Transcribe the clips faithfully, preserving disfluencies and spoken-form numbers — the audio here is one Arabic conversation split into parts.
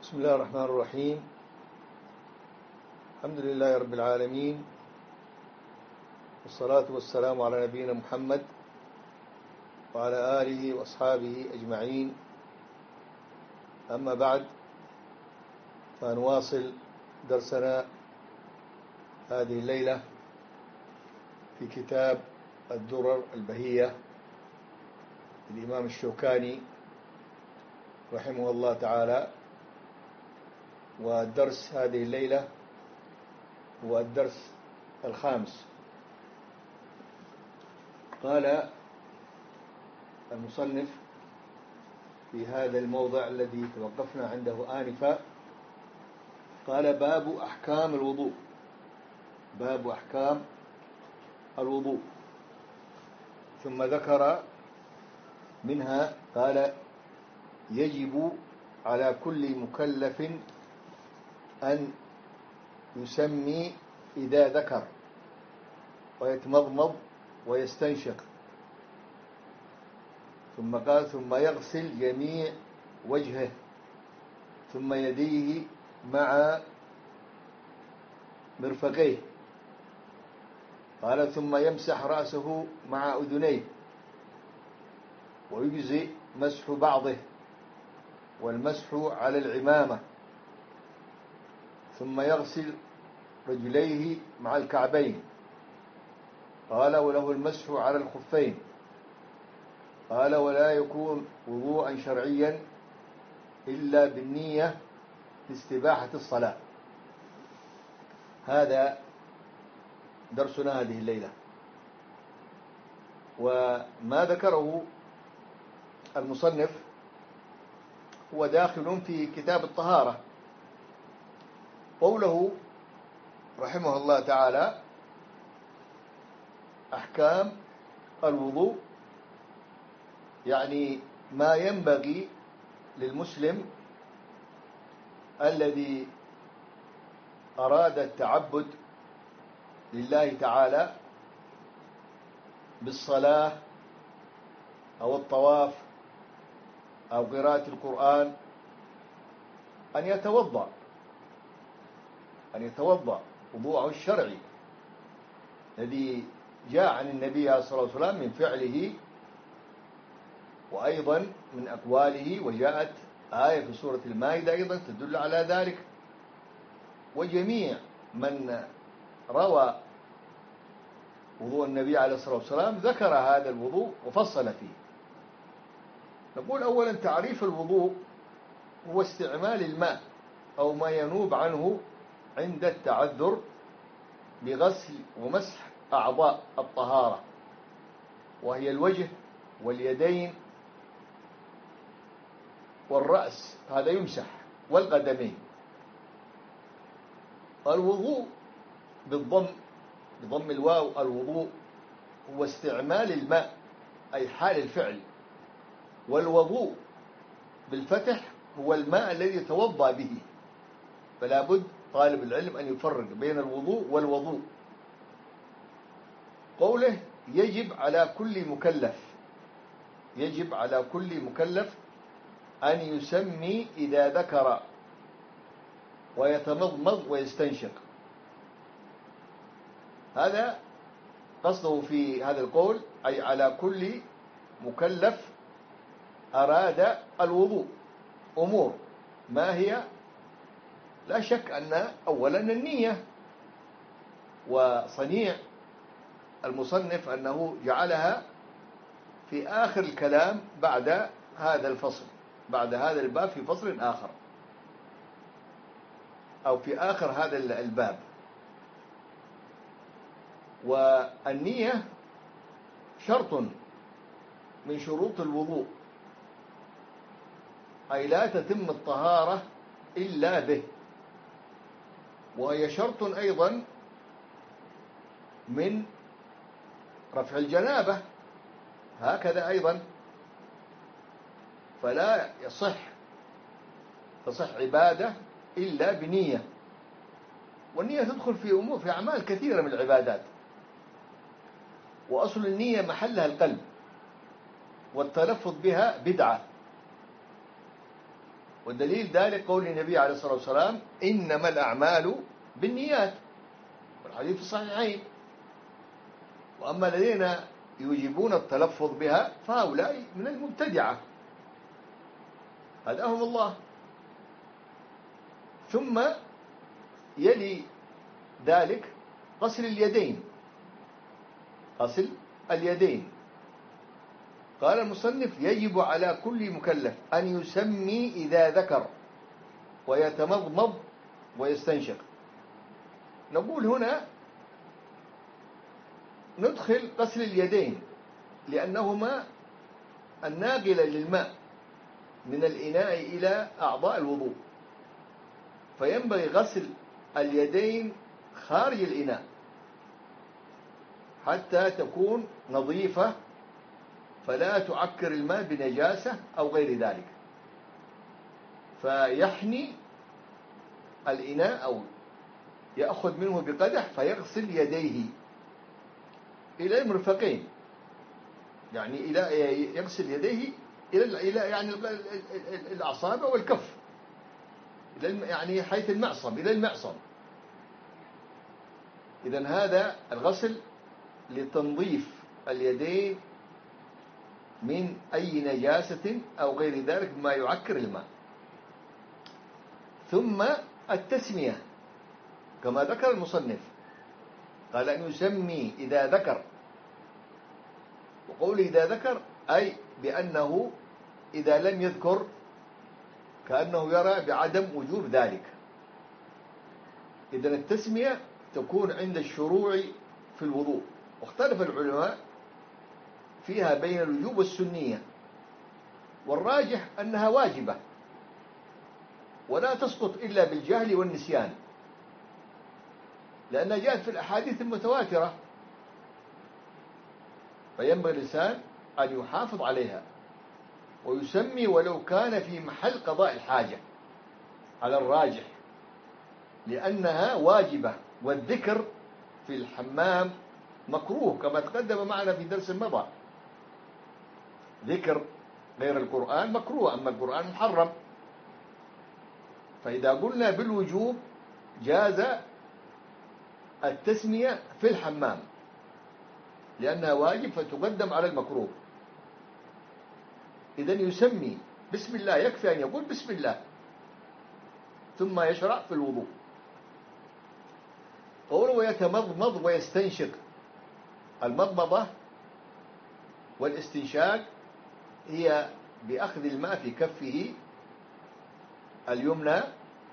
بسم الله الرحمن الرحيم. الحمد لله رب العالمين، والصلاة والسلام على نبينا محمد وعلى آله وأصحابه أجمعين. أما بعد، فنواصل درسنا هذه الليلة في كتاب الدرر البهية للإمام الشوكاني رحمه الله تعالى. والدرس هذه الليلة هو الدرس الخامس. قال المصنف في هذا الموضع الذي توقفنا عنده آنفا، قال: باب أحكام الوضوء. باب أحكام الوضوء. ثم ذكر منها قال: يجب على كل مكلف أن يسمي إذا ذكر، ويتمضمض ويستنشق. ثم قال: ثم يغسل جميع وجهه، ثم يديه مع مرفقيه. قال: ثم يمسح رأسه مع أذنيه، ويجزئ مسح بعضه، والمسح على العمامة. ثم يغسل رجليه مع الكعبين. قال: وله المسح على الخفين. قال: ولا يكون وضوءا شرعيا إلا بالنية لاستباحة الصلاة. هذا درسنا هذه الليلة. وما ذكره المصنف هو داخل في كتاب الطهارة. قوله رحمه الله تعالى: أحكام الوضوء، يعني ما ينبغي للمسلم الذي أراد التعبد لله تعالى بالصلاة أو الطواف أو قراءة القرآن أن يتوضأ أن يتوضأ وضوءه الشرعي الذي جاء عن النبي صلى الله عليه وسلم من فعله، وأيضا من أقواله. وجاءت آية في سورة المائدة أيضا تدل على ذلك. وجميع من روى وضوء النبي عليه الصلاة والسلام ذكر هذا الوضوء وفصل فيه. نقول أولا: تعريف الوضوء هو استعمال الماء أو ما ينوب عنه عند التعذر بغسل ومسح أعضاء الطهارة، وهي الوجه واليدين والرأس، هذا يمسح، والقدمين. الوضوء بالضم بضم الواو، الوضوء هو استعمال الماء أي حال الفعل. والوضوء بالفتح هو الماء الذي يتوضأ به. فلا بد طالب العلم أن يفرق بين الوضوء والوضوء. قوله: يجب على كل مكلف، يجب على كل مكلف أن يسمي إذا ذكر، ويتمضمض ويستنشق. هذا قصده في هذا القول، أي على كل مكلف أراد الوضوء. أمور ما هي؟ لا شك أن أولا النية، وصنيع المصنف أنه جعلها في آخر الكلام بعد هذا الفصل، بعد هذا الباب في فصل آخر، أو في آخر هذا الباب. والنية شرط من شروط الوضوء، أي لا تتم الطهارة إلا به. وهي شرط أيضا من رفع الجنابة، هكذا أيضا. فلا يصح تصح عبادة إلا بنية. والنية تدخل في أمور في أعمال كثيرة من العبادات. وأصل النية محلها القلب، والتلفظ بها بدعة. والدليل ذلك قول النبي عليه الصلاة والسلام إنما الأعمال بالنيات، والحديث في الصحيحين. وأما الذين يجيبون التلفظ بها فهؤلاء من المبتدعة، هداهم الله. ثم يلي ذلك غسل اليدين، غسل اليدين. قال المصنف يجب على كل مكلف أن يسمي إذا ذكر ويتمضمض ويستنشق. نقول هنا ندخل غسل اليدين لأنهما الناقلة للماء من الإناء إلى أعضاء الوضوء، فينبغي غسل اليدين خارج الإناء حتى تكون نظيفة فلا تعكر الماء بنجاسة أو غير ذلك، فيحني الإناء أو يأخذ منه بقدح فيغسل يديه إلى المرفقين، يعني إلى يغسل يديه إلى إلى يعني الأصابع والكف، إلى يعني حيث المعصم إلى المعصم. إذن هذا الغسل لتنظيف اليدين من أي نجاسة أو غير ذلك مما يعكر الماء. ثم التسمية كما ذكر المصنف، قال أن يسمي إذا ذكر، وقوله إذا ذكر أي بأنه إذا لم يذكر كأنه يرى بعدم وجوب ذلك. إذن التسمية تكون عند الشروع في الوضوء، واختلف العلماء فيها بين الوجوب والسنية، والراجح أنها واجبة ولا تسقط إلا بالجهل والنسيان، لأنها جاءت في الأحاديث المتواترة، فينبغي الإنسان أن يحافظ عليها ويسمي ولو كان في محل قضاء الحاجة على الراجح، لأنها واجبة. والذكر في الحمام مكروه كما تقدم معنا في درس مضى، ذكر غير القرآن مكروه، أما القرآن محرم. فإذا قلنا بالوجوب جاز التسمية في الحمام لأنها واجب فتقدم على المكروه. إذن يسمي بسم الله، يكفي أن يقول بسم الله ثم يشرع في الوضوء. قوله ويتمضمض ويستنشق، المضمضة والاستنشاق هي بأخذ الماء في كفه اليمنى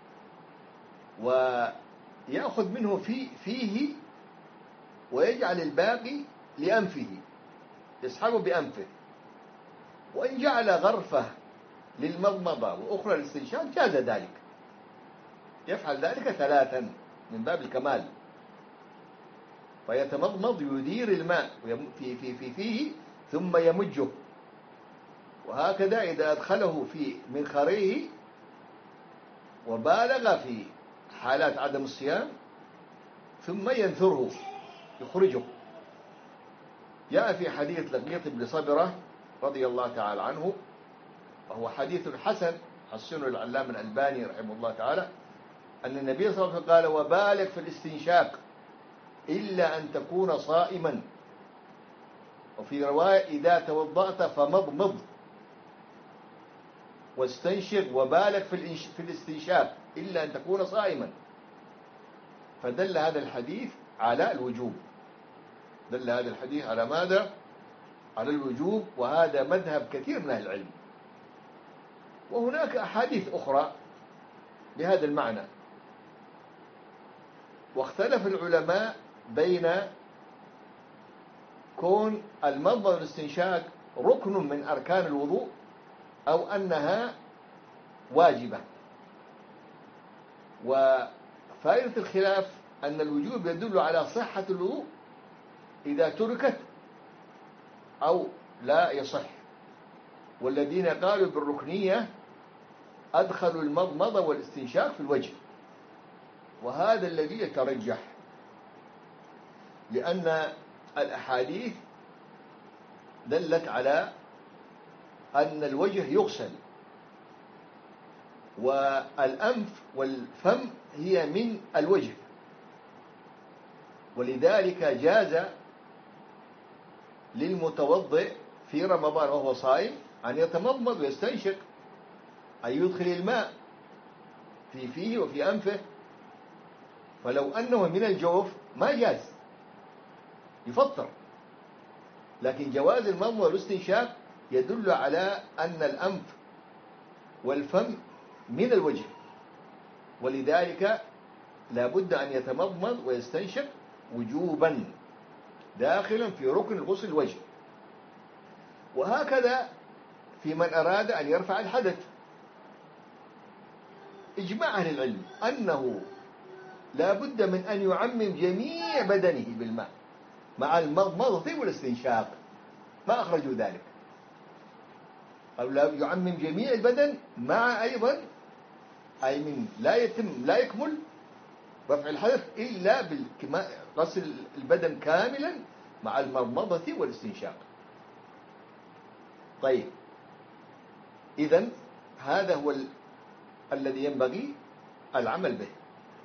ويأخذ منه في فيه ويجعل الباقي لأنفه، يسحبه بأنفه. وإن جعل غرفة للمضمضة وأخرى للاستنشاق جاز ذلك، يفعل ذلك ثلاثا من باب الكمال. فيتمضمض يدير الماء في في في فيه ثم يمجه، وهكذا إذا أدخله في منخريه وبالغ في حالات عدم الصيام ثم ينثره يخرجه. جاء في حديث لقيط بن صبرة رضي الله تعالى عنه، وهو حديث حسن حسنه العلامة الألباني رحمه الله تعالى، أن النبي صلى الله عليه وسلم قال وبالغ في الاستنشاق إلا أن تكون صائما. وفي رواية إذا توضأت فمضمض واستنشق وبالغ في الاستنشاق إلا أن تكون صائما. فدل هذا الحديث على الوجوب، دل هذا الحديث على ماذا؟ على الوجوب، وهذا مذهب كثير من أهل العلم. وهناك أحاديث أخرى بهذا المعنى، واختلف العلماء بين كون المضمضة والاستنشاق ركن من أركان الوضوء أو أنها واجبة. وفائدة الخلاف أن الوجوب يدل على صحة الوضوء إذا تركت أو لا يصح، والذين قالوا بالركنية أدخلوا المضمضة والاستنشاق في الوجه، وهذا الذي يترجح، لأن الأحاديث دلت على أن الوجه يغسل والأنف والفم هي من الوجه، ولذلك جاز للمتوضئ في رمضان وهو صائم أن يتمضمض ويستنشق، أن يدخل الماء في فيه وفي أنفه، فلو أنه من الجوف ما جاز يفطر. لكن جواز المضمضة والاستنشاق يدل على أن الأنف والفم من الوجه، ولذلك لا بد أن يتمضمض ويستنشق وجوبا داخلا في ركن غسل الوجه. وهكذا في من أراد أن يرفع الحدث، إجماع أهل العلم أنه لا بد من أن يعمم جميع بدنه بالماء مع المضمضة والاستنشاق، ما أخرجوا ذلك، أو لا يعمم جميع البدن مع أيضا أي من لا يتم لا يكمل رفع الحدث إلا بغسل البدن كاملا مع المضمضة والاستنشاق. طيب، إذن هذا هو ال... الذي ينبغي العمل به.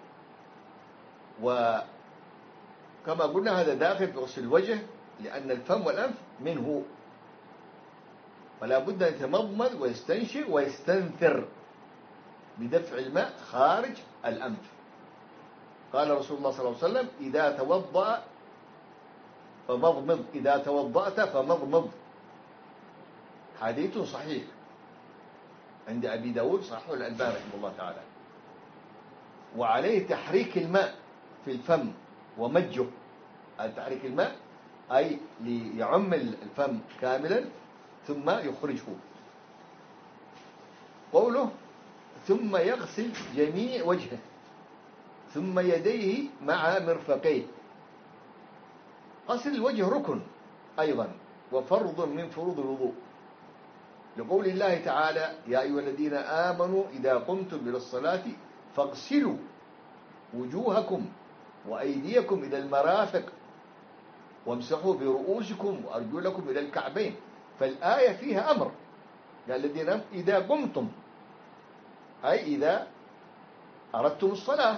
وكما قلنا هذا داخل في غسل الوجه، لأن الفم والأنف منه، ولا بد أن يتمضمض ويستنشق ويستنثر بدفع الماء خارج الأنف. قال رسول الله صلى الله عليه وسلم: إذا توضأ فمضمض، إذا توضأت فمضمض. حديث صحيح عند أبي داود، صححه الألباني رحمه الله تعالى. وعليه تحريك الماء في الفم ومجه. تحريك الماء أي ليعم الفم كاملا ثم يخرجه. قوله: ثم يغسل جميع وجهه ثم يديه مع مرفقيه. غسل الوجه ركن أيضا وفرض من فروض الوضوء، لقول الله تعالى: يا أيها الذين آمنوا إذا قمتم إلى الصلاة فاغسلوا وجوهكم وأيديكم إلى المرافق وامسحوا برؤوسكم وأرجلكم إلى الكعبين. فالآية فيها أمر، يا الذين آمنوا إذا قمتم، أي إذا أردتم الصلاة،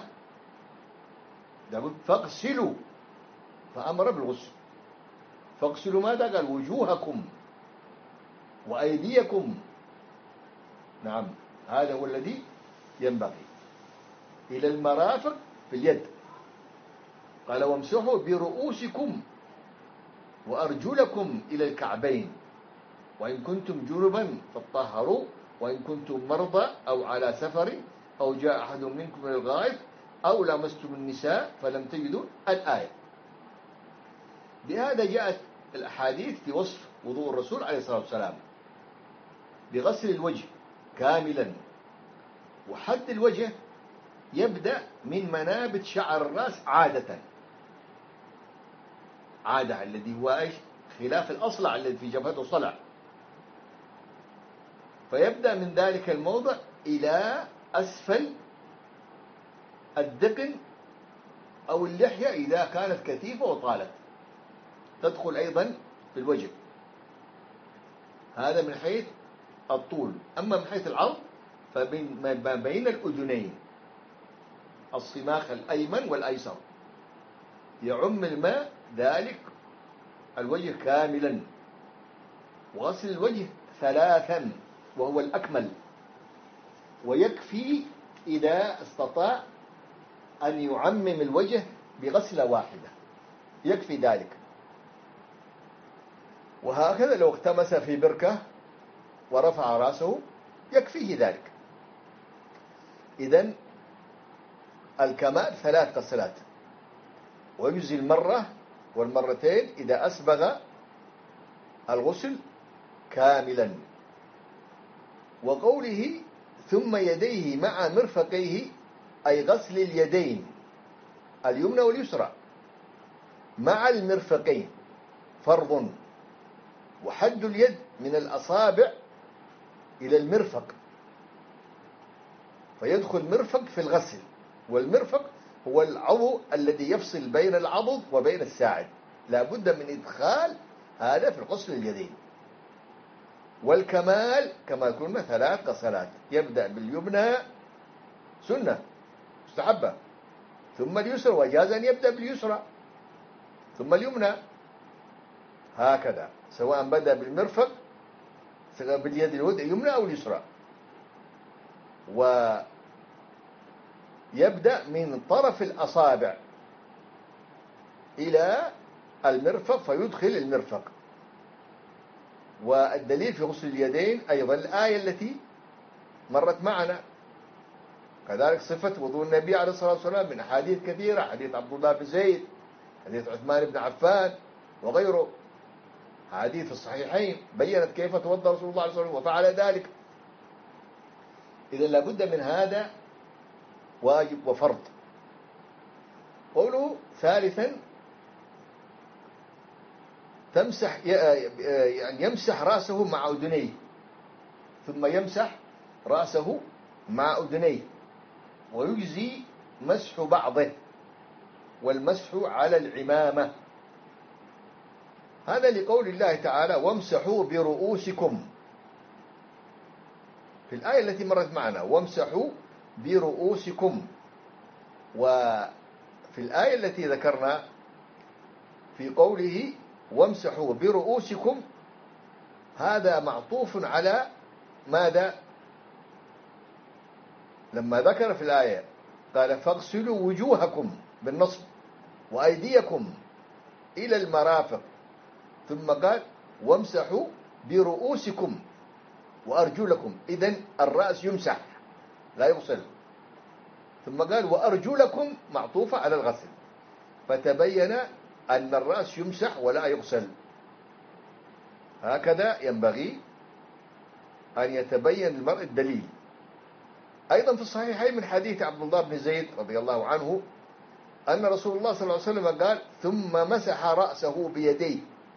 فاغسلوا، فأمر بالغسل. فاغسلوا ماذا؟ قال: وجوهكم وأيديكم. نعم، هذا هو الذي ينبغي. إلى المرافق في اليد. قال: وامسحوا برؤوسكم وأرجلكم إلى الكعبين وإن كنتم جنبا فاطهروا وإن كنتم مرضى أو على سفر أو جاء أحد منكم من الغائط أو لامستم النساء فلم تجدوا. الآية. بهذا جاءت الأحاديث في وصف وضوء الرسول عليه الصلاة والسلام بغسل الوجه كاملا. وحد الوجه يبدأ من منابت شعر الرأس عادة، عادة الذي هو ايش؟ خلاف الأصلع الذي في جبهته صلع. فيبدأ من ذلك الموضع إلى أسفل الدقن أو اللحية إذا كانت كثيفة وطالت، تدخل أيضا في الوجه. هذا من حيث الطول. أما من حيث العرض فما بين الأذنين، الصماخ الأيمن والأيسر، يعم الماء ذلك الوجه كاملا. وغسل الوجه ثلاثا وهو الأكمل، ويكفي إذا استطاع أن يعمم الوجه بغسلة واحدة، يكفي ذلك. وهكذا لو اغتمس في بركة ورفع رأسه يكفيه ذلك. إذن الكمال ثلاث غسلات، ويجزي المرة والمرتين إذا أسبغ الغسل كاملا. وقوله ثم يديه مع مرفقيه أي غسل اليدين اليمنى واليسرى مع المرفقين فرض. وحد اليد من الأصابع إلى المرفق، فيدخل مرفق في الغسل. والمرفق هو العضو الذي يفصل بين العضد وبين الساعد، لا بد من إدخال هذا في غسل اليدين. والكمال كما قلنا ثلاث غسلات، يبدأ باليمنى سنة مستحبة، ثم اليسرى، وجاز أن يبدأ باليسرى ثم اليمنى، هكذا سواء بدأ بالمرفق سواء باليد اليمنى أو اليسرى، ويبدأ من طرف الأصابع إلى المرفق فيدخل المرفق. والدليل في غسل اليدين أيضا الآية التي مرت معنا، كذلك صفة وضوء النبي عليه الصلاة والسلام من أحاديث كثيرة، حديث عبد الله بن زيد، حديث عثمان بن عفان وغيره، حديث الصحيحين بيّنت كيف توضأ رسول الله عليه الصلاة والسلام وفعل ذلك. إذا لابد من هذا واجب وفرض. قوله ثالثا تمسح يعني يمسح رأسه مع أذنيه، ثم يمسح رأسه مع أذنيه، ويجزي مسح بعضه والمسح على العمامة. هذا لقول الله تعالى وامسحوا برؤوسكم في الآية التي مرت معنا، وامسحوا برؤوسكم. وفي الآية التي ذكرنا في قوله وامسحوا برؤوسكم هذا معطوف على ماذا؟ لما ذكر في الآية قال فاغسلوا وجوهكم بالنصب وأيديكم إلى المرافق، ثم قال وامسحوا برؤوسكم وأرجلكم، إذن الرأس يمسح لا يغسل، ثم قال وأرجلكم معطوفة على الغسل، فتبين أن الرأس يمسح ولا يغسل. هكذا ينبغي أن يتبين المرء الدليل. أيضا في الصحيحين من حديث عبد الله بن زيد رضي الله عنه أن رسول الله صلى الله عليه وسلم قال ثم مسح رأسه بيديه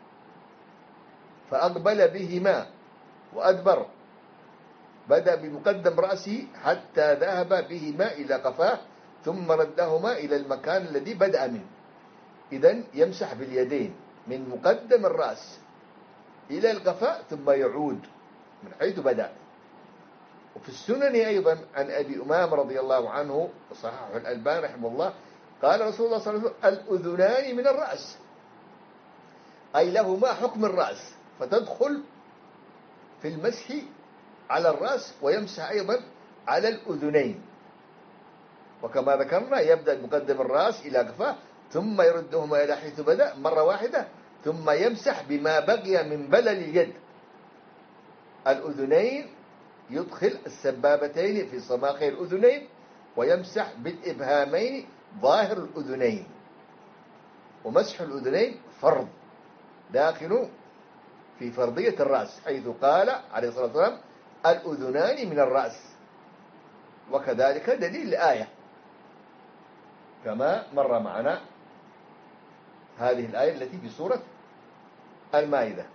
فأقبل بهما وأدبر، بدأ بمقدم رأسه حتى ذهب بهما إلى قفاه ثم ردهما إلى المكان الذي بدأ منه. إذن يمسح باليدين من مقدم الرأس إلى القفاء ثم يعود من حيث بدأ. وفي السنن أيضا عن أبي أمامة رضي الله عنه صححه الألباني رحمه الله قال رسول الله صلى الله عليه وسلم الأذنان من الرأس، أي لهما حكم الرأس، فتدخل في المسح على الرأس ويمسح أيضا على الأذنين. وكما ذكرنا يبدأ مقدم الرأس إلى قفاه ثم يردهما إلى حيث بدأ مرة واحدة، ثم يمسح بما بقي من بلل اليد. الأذنين يدخل السبابتين في صماخي الأذنين ويمسح بالإبهامين ظاهر الأذنين. ومسح الأذنين فرض داخل في فرضية الرأس، حيث قال عليه الصلاة والسلام الأذنان من الرأس، وكذلك دليل الآية كما مر معنا هذه الآية التي في سورة المائدة.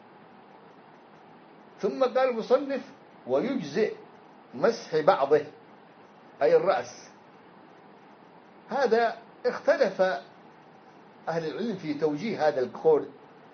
ثم قال المصنف ويجزئ مسح بعضه أي الرأس. هذا اختلف أهل العلم في توجيه هذا القول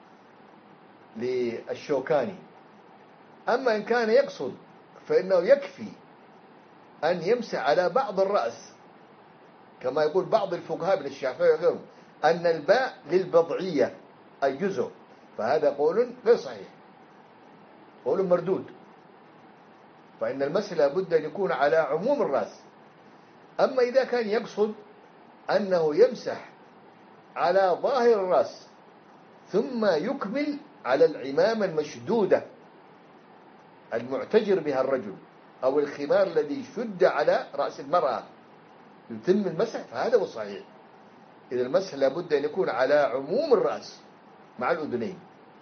للشوكاني. أما إن كان يقصد فإنه يكفي أن يمسح على بعض الرأس، كما يقول بعض الفقهاء من الشافعي وغيرهم أن الباء للبضعية أي جزء، فهذا قول غير صحيح، قول مردود. فإن المسح لابد أن يكون على عموم الرأس. أما إذا كان يقصد أنه يمسح على ظاهر الرأس ثم يكمل على العمامة المشدودة المعتجر بها الرجل أو الخمار الذي شد على رأس المرأة يتم المسح، فهذا هو الصحيح. إذا المسح لابد أن يكون على عموم الرأس مع الأذنين.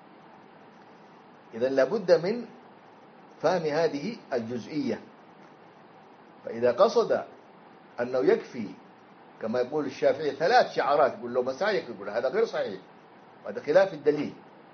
إذا لابد من فهم هذه الجزئية. فإذا قصد أنه يكفي كما يقول الشافعي ثلاث شعرات يقول له مسايك، يقول هذا غير صحيح، وهذا خلاف الدليل.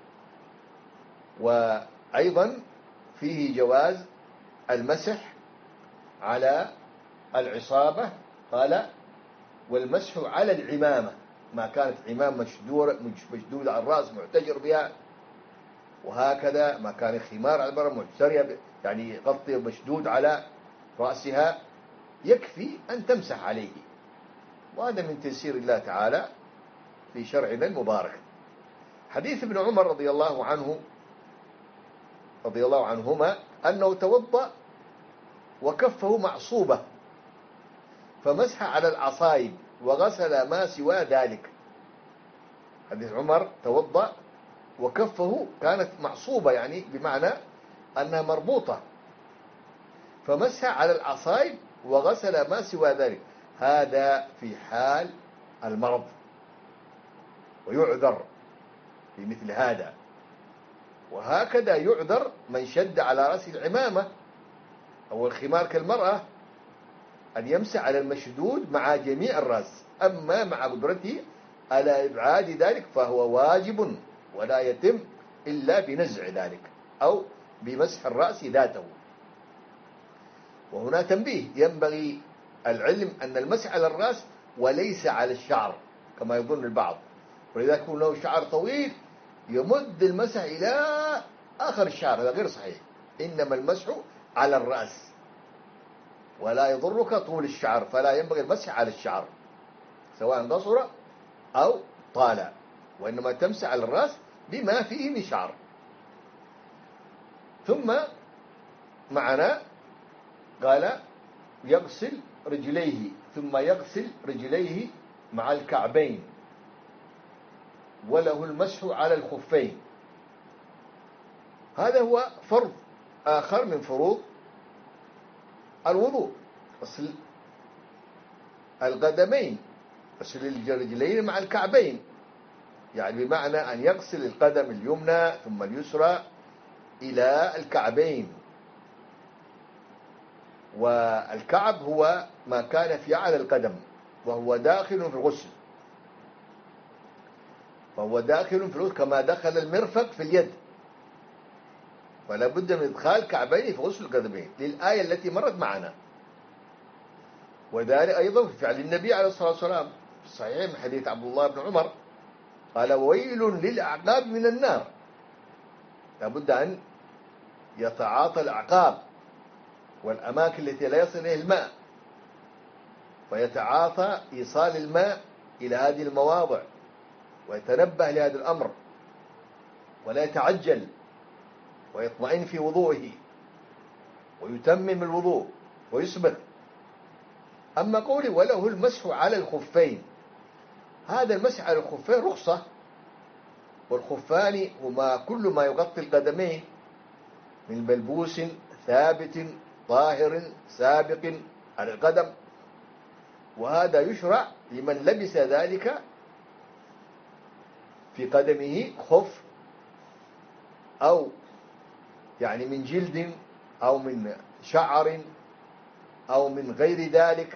وأيضا فيه جواز المسح على العصابة، قال والمسح على العمامة ما كانت عمامة مشدودة على الرأس معتجر بها، وهكذا ما كان الخمار على المرأة معترية يعني يغطي مشدود على رأسها، يكفي أن تمسح عليه. وهذا من تيسير الله تعالى في شرعنا المبارك. حديث ابن عمر رضي الله عنه رضي الله عنهما أنه توضأ وكفه معصوبة فمسح على العصايب وغسل ما سوى ذلك. حديث عمر توضأ وكفه كانت معصوبة يعني بمعنى أنها مربوطة، فمسح على العصايب وغسل ما سوى ذلك. هذا في حال المرض، ويعذر في مثل هذا. وهكذا يعذر من شد على رأسه العمامة أو الخمار كالمرأة أن يمسح على المشدود مع جميع الرأس. أما مع قدرته على إبعاد ذلك فهو واجب ولا يتم إلا بنزع ذلك أو بمسح الرأس ذاته. وهنا تنبيه، ينبغي العلم أن المسح على الرأس وليس على الشعر كما يظن البعض، ولذلك يكون له شعر طويل يمد المسح إلى آخر الشعر، هذا غير صحيح. إنما المسح على الرأس، ولا يضرك طول الشعر، فلا ينبغي المسح على الشعر سواء قصر أو طال، وإنما تمسح على الرأس بما فيه من شعر. ثم معنا قال يغسل رجليه، ثم يغسل رجليه مع الكعبين، وله المسح على الخفين. هذا هو فرض آخر من فروض الوضوء، غسل القدمين، غسل الرجلين مع الكعبين، يعني بمعنى أن يغسل القدم اليمنى ثم اليسرى إلى الكعبين. والكعب هو ما كان في أعلى القدم وهو داخل في الغسل، فهو داخل في الغسل كما دخل المرفق في اليد، فلا بد من إدخال كعبين في غسل القدمين للآية التي مرت معنا. وذلك أيضا في فعل النبي عليه الصلاة والسلام في الصحيح من حديث عبد الله بن عمر قال ويل للأعقاب من النار. لا بد أن يتعاطى الأعقاب والأماكن التي لا يصل إليها الماء، فيتعاطى إيصال الماء إلى هذه المواضع ويتنبه لهذا الأمر ولا يتعجل، ويطمئن في وضوءه ويتمم الوضوء ويسبغ. أما قولي وله المسح على الخفين، هذا المسح على الخفين رخصة، والخفان هما كل ما يغطي القدمين من ملبوس ثابت طاهر سابق على القدم، وهذا يشرع لمن لبس ذلك في قدمه خف أو يعني من جلد أو من شعر أو من غير ذلك.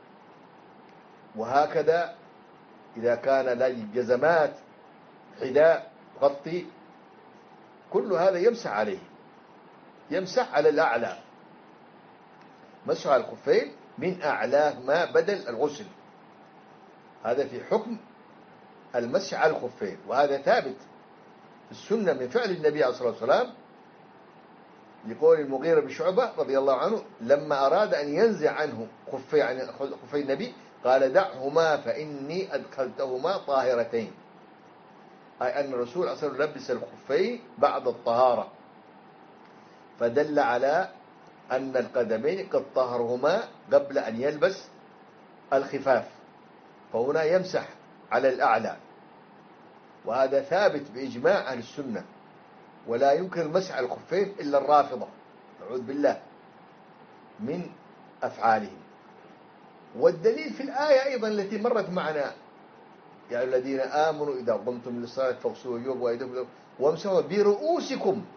وهكذا إذا كان للجزمات حذاء غطي، كل هذا يمسح عليه، يمسح على الأعلى، مسح على الخفين من أعلاه ما بدل الغسل. هذا في حكم المسح على الخفين، وهذا ثابت في السنة من فعل النبي عليه الصلاة والسلام، لقول المغيرة بن شعبة رضي الله عنه لما أراد أن ينزع عنه خفي عن خفي النبي قال دعهما فإني أدخلتهما طاهرتين، أي أن الرسول صلى الله عليه وسلم لبس الخفين بعد الطهارة، فدل على أن القدمين قد طهرهما قبل أن يلبس الخفاف، فهنا يمسح على الأعلى، وهذا ثابت بإجماع أهل السنة. ولا يمكن المسح على الخفين إلا الرافضة نعوذ بالله من أفعالهم. والدليل في الآية أيضا التي مرت معنا يا أيها الذين آمنوا إذا قمتم للصلاة فاغسلوا وجوهكم وأيديكم وامسحوا برؤوسكم،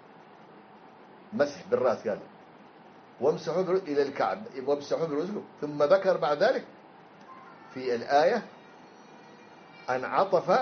مسح بالرأس قال وامسحوا إلى الكعب وامسحوا برؤوسكم. ثم ذكر بعد ذلك في الآية أن عطف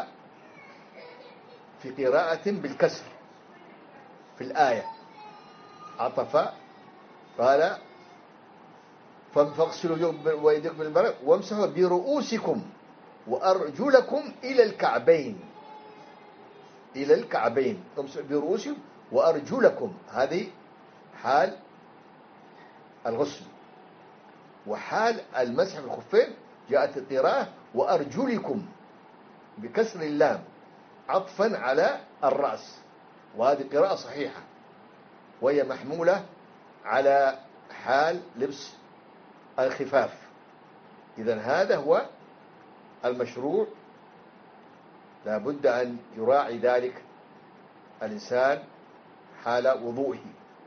في قراءة بالكسر في الآية، عطف قال فاغسلوا وأيديكم بالمرفق وامسحوا برؤوسكم وأرجلكم إلى الكعبين، إلى الكعبين، امسحوا برؤوسكم وأرجلكم، هذه حال الغسل. وحال المسح بالخفين جاءت القراءة وأرجلكم بكسر اللام عطفا على الرأس، وهذه قراءة صحيحة وهي محمولة على حال لبس الخفاف. إذن هذا هو المشروع، لا بد أن يراعي ذلك الإنسان حال وضوئه.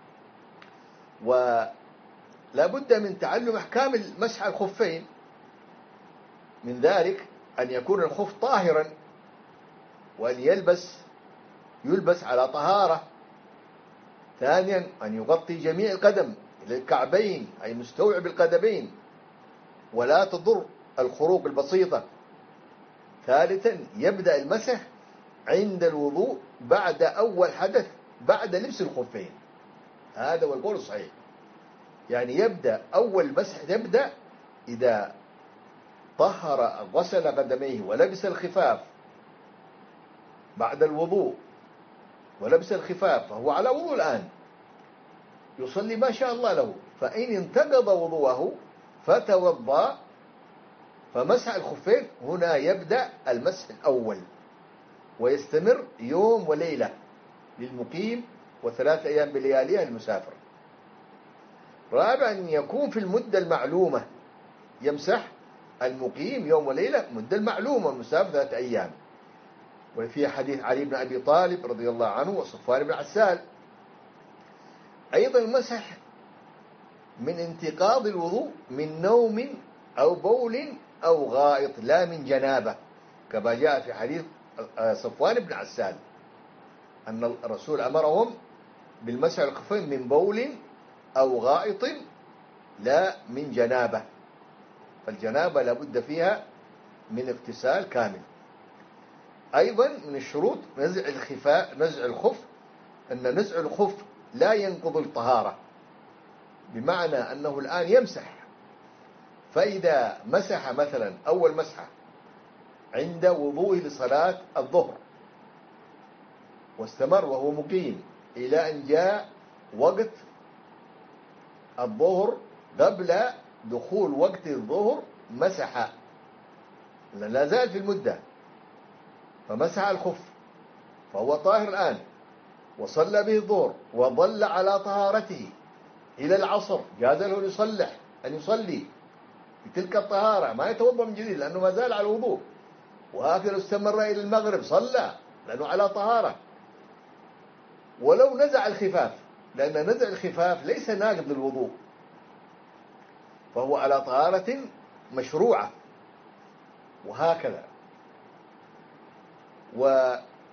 ولا بد من تعلم أحكام المسح الخفين، من ذلك أن يكون الخف طاهرا، وأن يلبس يلبس على طهارة. ثانيا أن يغطي جميع القدم إلى الكعبين، أي مستوعب القدمين، ولا تضر الخروق البسيطة. ثالثا يبدأ المسح عند الوضوء بعد أول حدث بعد لبس الخفين، هذا هو القول الصحيح. يعني يبدأ أول مسح يبدأ إذا طهر غسل قدميه ولبس الخفاف بعد الوضوء ولبس الخفاف، فهو على وضوء الآن يصلي ما شاء الله له. فإن انتقض وضوءه فتوضأ فمسح الخفين، هنا يبدأ المسح الأول ويستمر يوم وليلة للمقيم وثلاث أيام بلياليها للمسافر. رابعا يكون في المدة المعلومة، يمسح المقيم يوم وليلة مدة المعلومة، المسافر ثلاثة أيام. وفي حديث علي بن أبي طالب رضي الله عنه وصفوان بن عسال. أيضا المسح من انتقاض الوضوء من نوم أو بول أو غائط، لا من جنابة، كما جاء في حديث صفوان بن عسال أن الرسول أمرهم بالمسح على الخفين من بول أو غائط لا من جنابة، فالجنابة لابد فيها من اغتسال كامل. أيضا من الشروط نزع الخفاء نزع الخف، أن نزع الخف لا ينقض الطهارة، بمعنى أنه الآن يمسح، فإذا مسح مثلا أول مسحة عند وضوءه لصلاة الظهر واستمر وهو مقيم إلى أن جاء وقت الظهر، قبل دخول وقت الظهر مسح، لا زال في المدة، فمسح الخف فهو طاهر الآن وصلى به الظهر وظل على طهارته إلى العصر، جاز له أن يصلح أن يصلي بتلك الطهارة، ما يتوضأ من جديد لأنه ما زال على الوضوء. وهكذا استمر إلى المغرب صلى لأنه على طهارة. ولو نزع الخفاف، لأن نزع الخفاف ليس ناقض للوضوء، فهو على طهارة مشروعة. وهكذا و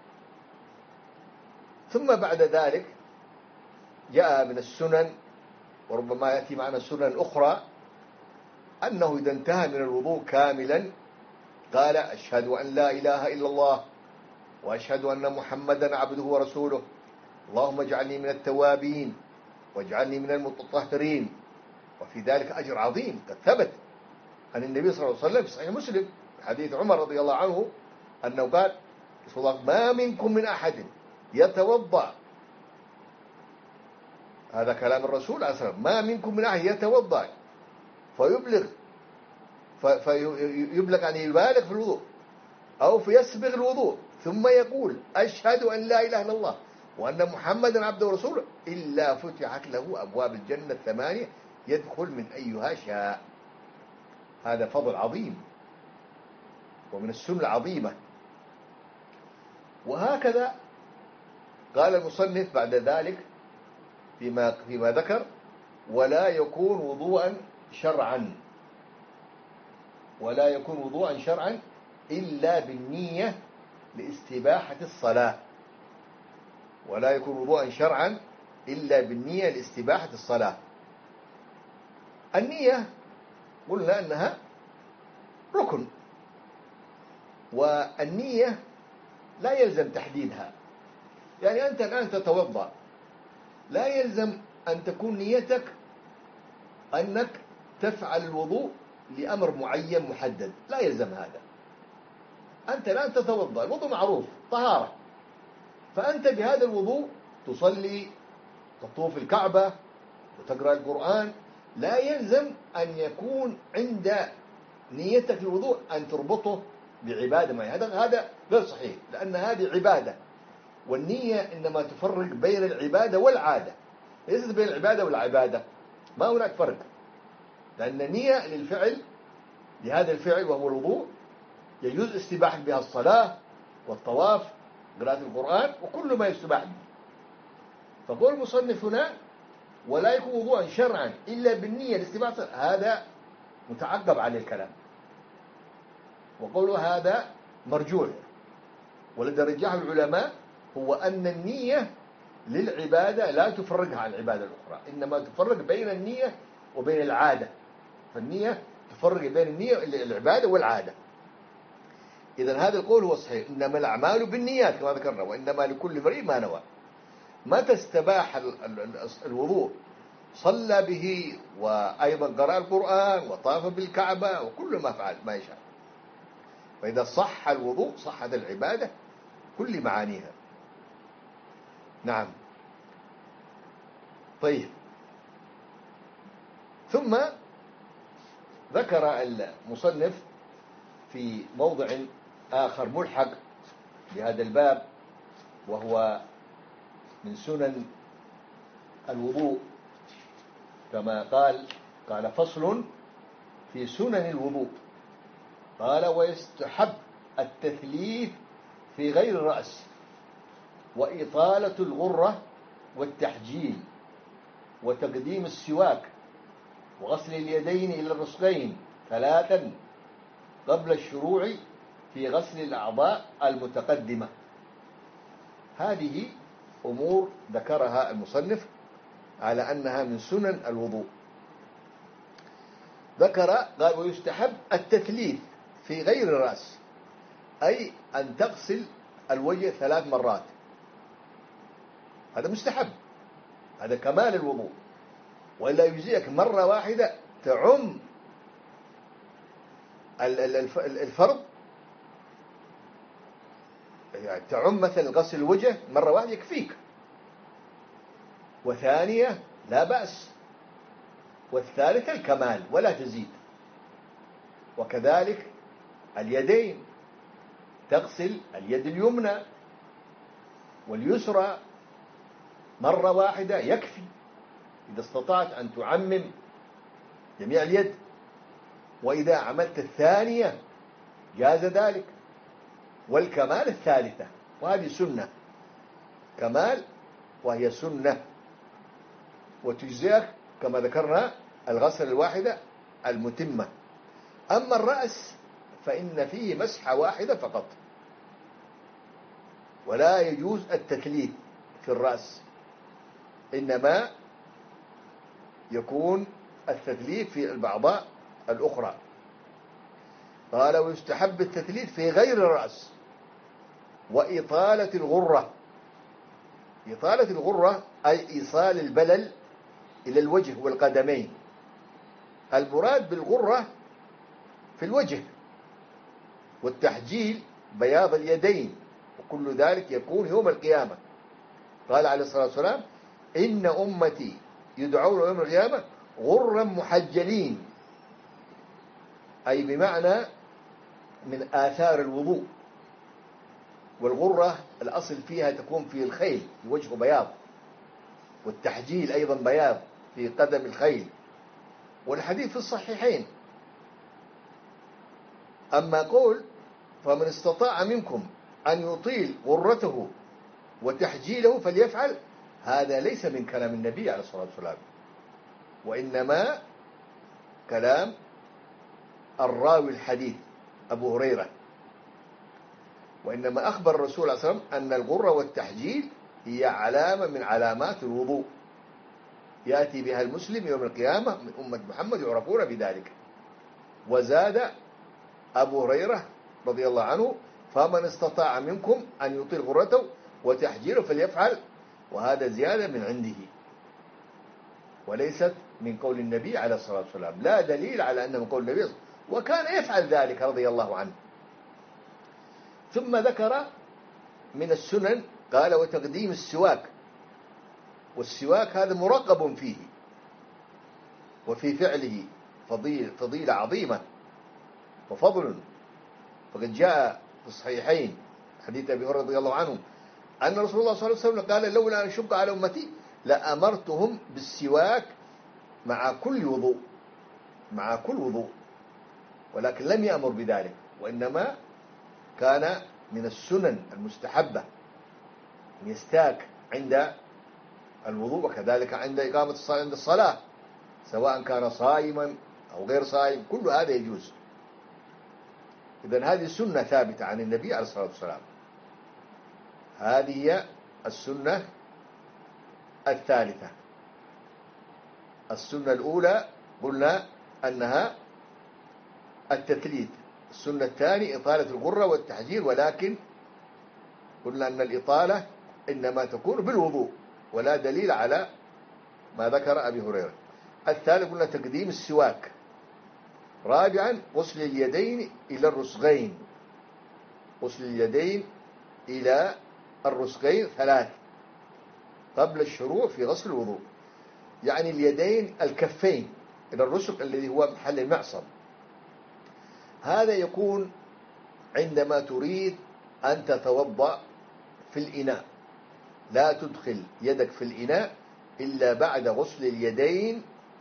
ثم بعد ذلك جاء من السنن، وربما يأتي معنا سنن أخرى، أنه إذا انتهى من الوضوء كاملا قال أشهد أن لا إله إلا الله وأشهد أن محمدا عبده ورسوله، اللهم اجعلني من التوابين واجعلني من المتطهرين. وفي ذلك أجر عظيم قد ثبت عن النبي صلى الله عليه وسلم في صحيح مسلم حديث عمر رضي الله عنه أنه قال ما منكم من أحد يتوضأ، هذا كلام الرسول عليه الصلاة والسلام، ما منكم من أحد يتوضأ فيبلغ فيبلغ أن يبالغ في الوضوء أو فيسبغ الوضوء ثم يقول أشهد أن لا إله إلا الله وأن محمدا عبده ورسوله إلا فتحت له أبواب الجنة الثمانية يدخل من أيها شاء. هذا فضل عظيم ومن السنة العظيمة. وهكذا قال المصنف بعد ذلك فيما, فيما ذكر ولا يكون وضوءا شرعا ولا يكون وضوءا شرعا إلا بالنية لاستباحة الصلاة ولا يكون وضوءا شرعا إلا بالنية لاستباحة الصلاة. النية قلنا أنها ركن، والنية لا يلزم تحديدها، يعني أنت الآن تتوضأ لا يلزم أن تكون نيتك أنك تفعل الوضوء لأمر معين محدد، لا يلزم هذا. أنت الآن تتوضأ، الوضوء معروف طهارة، فأنت بهذا الوضوء تصلي، تطوف الكعبة وتقرأ القرآن، لا يلزم أن يكون عند نيتك الوضوء أن تربطه بعبادة معينة. هذا هذا غير صحيح، لأن هذه عبادة، والنية إنما تفرق بين العبادة والعادة، ليست بين العبادة والعبادة، ما هناك فرق. لأن النية للفعل، لهذا الفعل وهو الوضوء، يجوز استباحة بها الصلاة والطواف، قراءة القرآن، وكل ما يستباح به. فقول المصنف هنا ولا يكون وضوءا شرعا إلا بالنية لاستباحة، هذا متعقب على الكلام، وقوله هذا مرجوح. والذي رجحه العلماء هو أن النية للعبادة لا تفرقها عن العبادة الأخرى، إنما تفرق بين النية وبين العادة. فالنية تفرق بين النية العبادة والعادة. إذن هذا القول هو صحيح، إنما الأعمال بالنيات كما ذكرنا، وإنما لكل امرئ ما نوى. متى استباح الوضوء صلى به، وأيضا قرأ القرآن وطاف بالكعبة وكل ما فعل ما يشاء. فإذا صح الوضوء صحت العبادة كل معانيها. نعم. طيب، ثم ذكر المصنف في موضع آخر ملحق بهذا الباب، وهو من سنن الوضوء، كما قال قال فصل في سنن الوضوء. قال ويستحب التثليث في غير الرأس، وإطالة الغرة، والتحجيل، وتقديم السواك، وغسل اليدين إلى الرسغين ثلاثا قبل الشروع في غسل الأعضاء المتقدمة. هذه أمور ذكرها المصنف على أنها من سنن الوضوء. ذكر قال ويستحب التثليث في غير الرأس، أي أن تغسل الوجه ثلاث مرات، هذا مستحب، هذا كمال الوضوء. ولا يجزئك مرة واحدة تعم الفرض، يعني تعم مثل غسل الوجه مرة واحدة يكفيك، وثانية لا بأس، والثالثة الكمال ولا تزيد. وكذلك اليدين، تغسل اليد اليمنى واليسرى مرة واحدة يكفي، إذا استطعت أن تعمم جميع اليد. وإذا عملت الثانية جاز ذلك، والكمال الثالثة، وهذه سنة كمال وهي سنة، وتجزئك كما ذكرنا الغسل الواحدة المتمة. أما الرأس فإن فيه مسحة واحدة فقط، ولا يجوز التثليث في الرأس، إنما يكون التثليث في الأعضاء الأخرى. قال ويستحب التثليث في غير الرأس، وإطالة الغرة. إطالة الغرة أي إيصال البلل إلى الوجه والقدمين. المراد بالغرة في الوجه، والتحجيل بياض اليدين، وكل ذلك يكون يوم القيامة. قال عليه الصلاة والسلام إن أمتي يدعون يوم القيامة غرا محجلين، أي بمعنى من آثار الوضوء. والغرة الأصل فيها تكون في الخيل، في وجهه بياض، والتحجيل أيضا بياض في قدم الخيل، والحديث في الصحيحين. أما قول فمن استطاع منكم أن يطيل غرته وتحجيله فليفعل، هذا ليس من كلام النبي عليه الصلاة والسلام، وإنما كلام الراوي الحديث أبو هريرة. وإنما أخبر الرسول عليه الصلاة والسلام أن الغرة والتحجيل هي علامة من علامات الوضوء، يأتي بها المسلم يوم القيامة من أمة محمد يعرفون بذلك. وزاد أبو هريرة رضي الله عنه فمن استطاع منكم أن يطيل غرته وتحجيله فليفعل، وهذا زيادة من عنده وليست من قول النبي عليه الصلاة والسلام، لا دليل على أنه من قول النبي، وكان يفعل ذلك رضي الله عنه. ثم ذكر من السنن قال وتقديم السواك، والسواك هذا مرغب فيه وفي فعله فضيلة, فضيلة عظيمة وفضل. فقد جاء في الصحيحين حديث أبي هريرة رضي الله عنه أن رسول الله صلى الله عليه وسلم قال لولا أن أشق على أمتي لأمرتهم بالسواك مع كل وضوء، مع كل وضوء، ولكن لم يأمر بذلك، وإنما كان من السنن المستحبة أن يستاك عند الوضوء، وكذلك عند إقامة الصلاة، عند الصلاة، سواء كان صائما أو غير صائم، كل هذا يجوز. إذن هذه سنة ثابتة عن النبي عليه الصلاة والسلام. هذه هي السنة الثالثة. السنة الأولى قلنا أنها التثليث، السنة الثانية إطالة الغرة والتحجير، ولكن قلنا أن الإطالة إنما تكون بالوضوء ولا دليل على ما ذكر أبي هريرة. الثالث قلنا تقديم السواك. رابعا غسل اليدين إلى الرسغين، غسل اليدين إلى الرسغين ثلاث قبل الشروع في غسل الوضوء، يعني اليدين الكفين إلى الرسغ الذي هو محل المعصم. هذا يكون عندما تريد أن تتوضأ في الإناء، لا تدخل يدك في الإناء إلا بعد غسل اليدين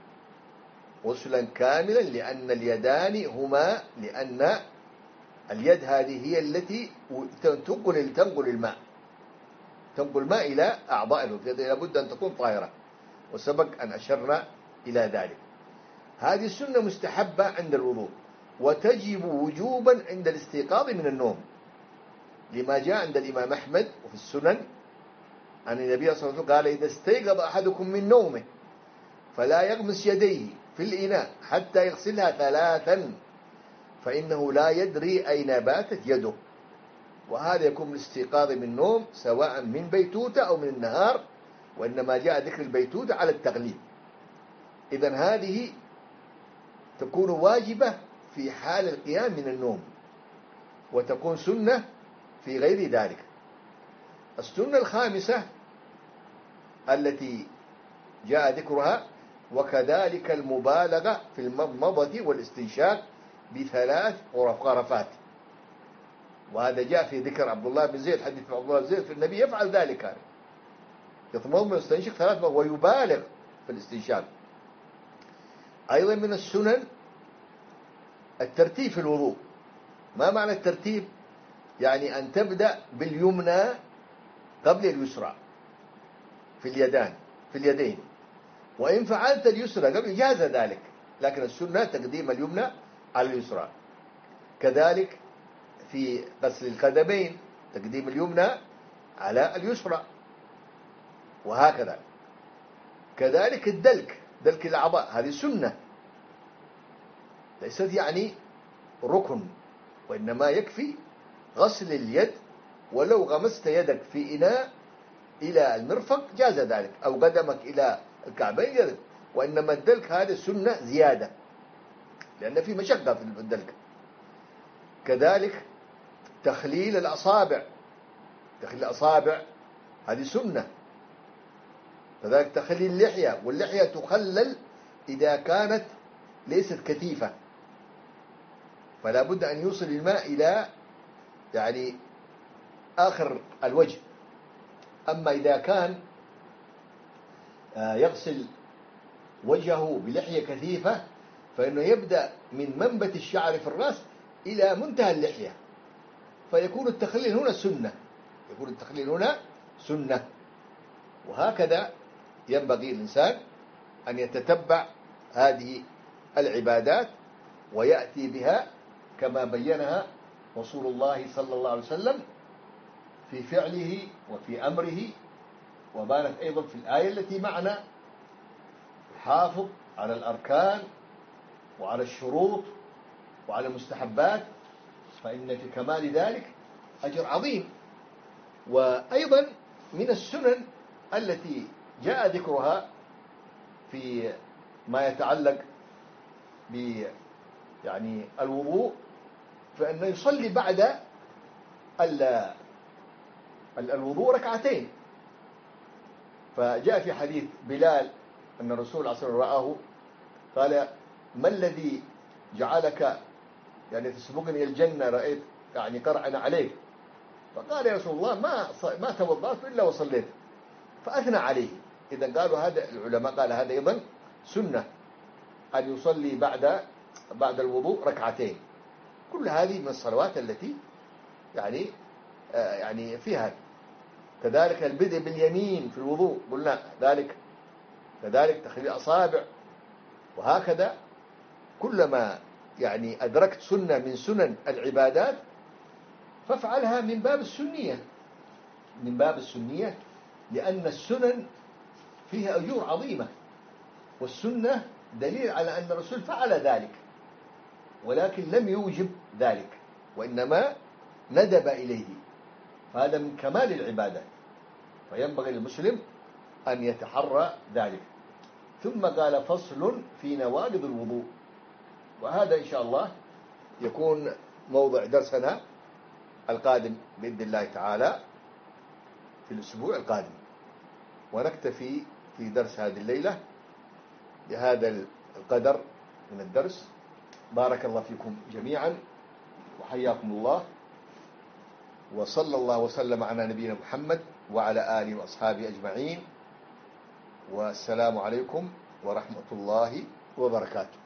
غسلا كاملا، لأن اليدان هما لأن اليد هذه هي التي تنقل تنقل الماء تنقل الماء إلى أعضاء الوضوء، لابد أن تكون طاهرة، وسبق أن أشرنا إلى ذلك. هذه السنة مستحبة عند الوضوء، وتجب وجوبا عند الاستيقاظ من النوم، لما جاء عند الإمام أحمد وفي السنن عن النبي صلى الله عليه وسلم قال إذا استيقظ أحدكم من نومه فلا يغمس يديه في الإناء حتى يغسلها ثلاثا فإنه لا يدري أين باتت يده. وهذا يكون من الاستيقاظ من النوم سواء من بيتوتة أو من النهار، وإنما جاء ذكر البيتوتة على التغليب. إذن هذه تكون واجبة في حال القيام من النوم، وتكون سنة في غير ذلك. السنة الخامسة التي جاء ذكرها وكذلك المبالغة في المضمضة والاستنشاق بثلاث غرفات، وهذا جاء في ذكر عبد الله بن زيد، حديث عبد الله بن زيد في النبي يفعل ذلك، يتمضمض ويستنشق ثلاث مرات ويبالغ في الاستنشاق. أيضا من السنن الترتيب في الوضوء. ما معنى الترتيب؟ يعني أن تبدأ باليمنى قبل اليسرى في اليدان في اليدين، وإن فعلت اليسرى قبل جاز ذلك، لكن السنة تقديم اليمنى على اليسرى. كذلك في غسل القدمين تقديم اليمنى على اليسرى، وهكذا. كذلك الدلك، دلك الأعضاء، هذه سنة ليست يعني ركن، وإنما يكفي غسل اليد، ولو غمست يدك في إناء إلى المرفق جاز ذلك، أو قدمك إلى الكعبين جاز، وإنما الدلك هذا سنة زيادة لأن في مشقة في الدلك. كذلك تخليل الأصابع، تخليل الأصابع هذه سنة. كذلك تخليل اللحية، واللحية تخلل إذا كانت ليست كثيفة، فلا بد أن يوصل الماء إلى يعني آخر الوجه. أما إذا كان يغسل وجهه بلحية كثيفة فإنه يبدأ من منبت الشعر في الرأس إلى منتهى اللحية، فيكون التخليل هنا سنة، يكون التخليل هنا سنة. وهكذا ينبغي الإنسان أن يتتبع هذه العبادات ويأتي بها كما بينها رسول الله صلى الله عليه وسلم في فعله وفي أمره، وبانت أيضا في الآية التي معنا: حافظ على الأركان وعلى الشروط وعلى المستحبات فإن في كمال ذلك أجر عظيم. وأيضا من السنن التي جاء ذكرها في ما يتعلق ب يعني الوضوء، فإنه يصلي بعد الوضوء ركعتين. فجاء في حديث بلال أن الرسول صلى الله عليه وسلم رآه قال: ما الذي جعلك يعني تسبقني الجنة؟ رأيت يعني قرعنا عليك. فقال: يا رسول الله ما ما توضأت إلا وصليت. فأثنى عليه. إذا قالوا هذا العلماء قال هذا أيضا سنة أن يصلي بعد بعد الوضوء ركعتين. كل هذه من الصلوات التي يعني آه يعني فيها. كذلك البدء باليمين في الوضوء قلنا ذلك، كذلك تخليل أصابع، وهكذا كلما يعني أدركت سنة من سنن العبادات فافعلها من باب السنية، من باب السنية، لأن السنن فيها أجور عظيمة، والسنة دليل على أن الرسول فعل ذلك ولكن لم يوجب ذلك وإنما ندب إليه. فهذا من كمال العبادة، فينبغي للمسلم أن يتحرى ذلك. ثم قال: فصل في نواقض الوضوء. وهذا إن شاء الله يكون موضع درسنا القادم بإذن الله تعالى في الأسبوع القادم. ونكتفي في درس هذه الليلة بهذا القدر من الدرس. بارك الله فيكم جميعا وحياكم الله، وصلى الله وسلم على نبينا محمد وعلى آله وأصحابه أجمعين، والسلام عليكم ورحمة الله وبركاته.